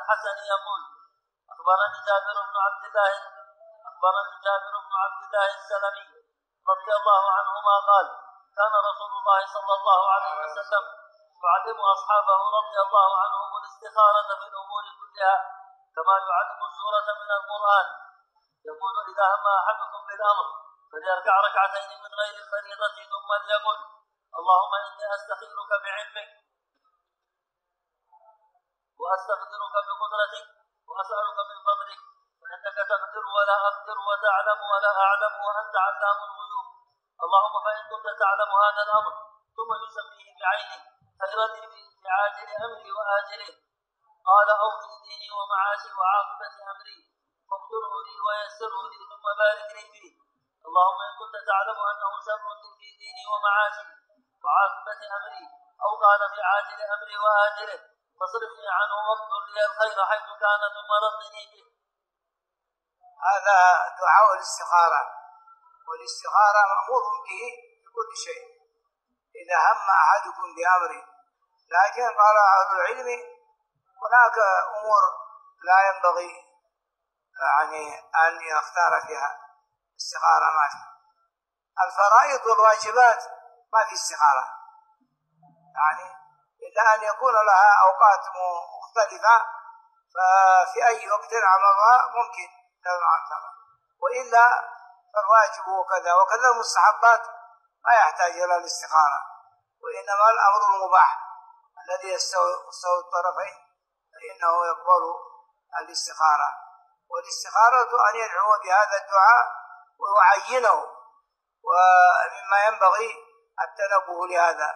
الحسن يقول أخبرني جابر بن عبد الله السلمي رضي الله عنهما قال كان رسول الله صلى الله عليه وسلم يعلم أصحابه رضي الله عنهم الاستخارة في الأمور كلها كما يعلم السورة من القرآن. يقول إذا هم أحدكم بالأمر فليركع ركعتين من غير الفريضة ثم ليقل اللهم إني أستخيرك بعلمك وأستقدرك بقدرتك وأسألك من فضلك فإنك تقدر ولا أقدر وتعلم ولا أعلم وأنت علام الغيوب. اللهم فإن كنت تعلم هذا الأمر ثم يسميه بعينه خيرا لي في عاجل أمري وآجله قال أو في ديني ومعاشي وعاقبة أمري فاقدره لي ويسره لي ثم بارك لي فيه. اللهم إن كنت تعلم أنه شر لي في ديني ومعاشي وعاقبة أمري أو قال في عاجل أمري وآجله فاصرفني عنه واقدر لي الخير حيث كان ثم ردني به. هذا دعاء الاستخارة، والاستخارة مأمور به في كل شيء إذا هم أحدكم بأمر. لكن قال أهل العلم هناك أمور لا ينبغي أن يختار فيها استخارة. ما في الفرائض والواجبات ما في استخارة، إلا أن يكون لها أوقات مختلفة ففي أي وقت عملها ممكن وإلا فالواجب وكذا المستحبات ما يحتاج إلى الاستخارة، وإنما الأمر المباح الذي يستوي الطرفين فإنه يقبل الاستخارة. والاستخارة أن يدعو بهذا الدعاء ويعينه، ومما ينبغي التنبه لهذا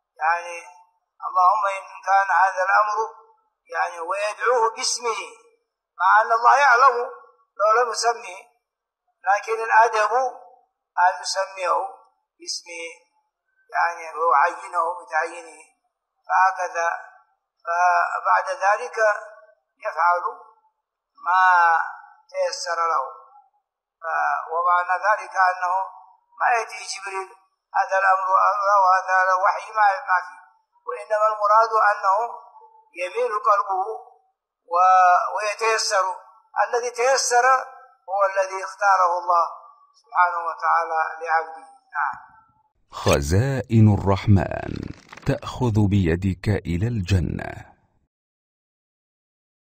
اللهم إن كان هذا الأمر ويدعوه باسمه مع أن الله يعلم لو لم يسميه، لكن الأدب أن يسميه باسمه ويعينه بتعيينه فهكذا. فبعد ذلك يفعل ما تيسر له. ومعنى ذلك أنه ما يأتي جبريل هذا الأمر وهذا الوحي ما فيه، وإنما المراد أنه يميل قلبه ويتيسر. الذي تيسر هو الذي اختاره الله سبحانه وتعالى لعبده. خزائن الرحمن تأخذ بيدك إلى الجنة.